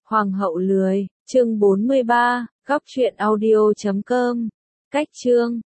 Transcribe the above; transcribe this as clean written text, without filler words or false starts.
Hoàng hậu lười, chương 43, góc truyện audio.com. Cách chương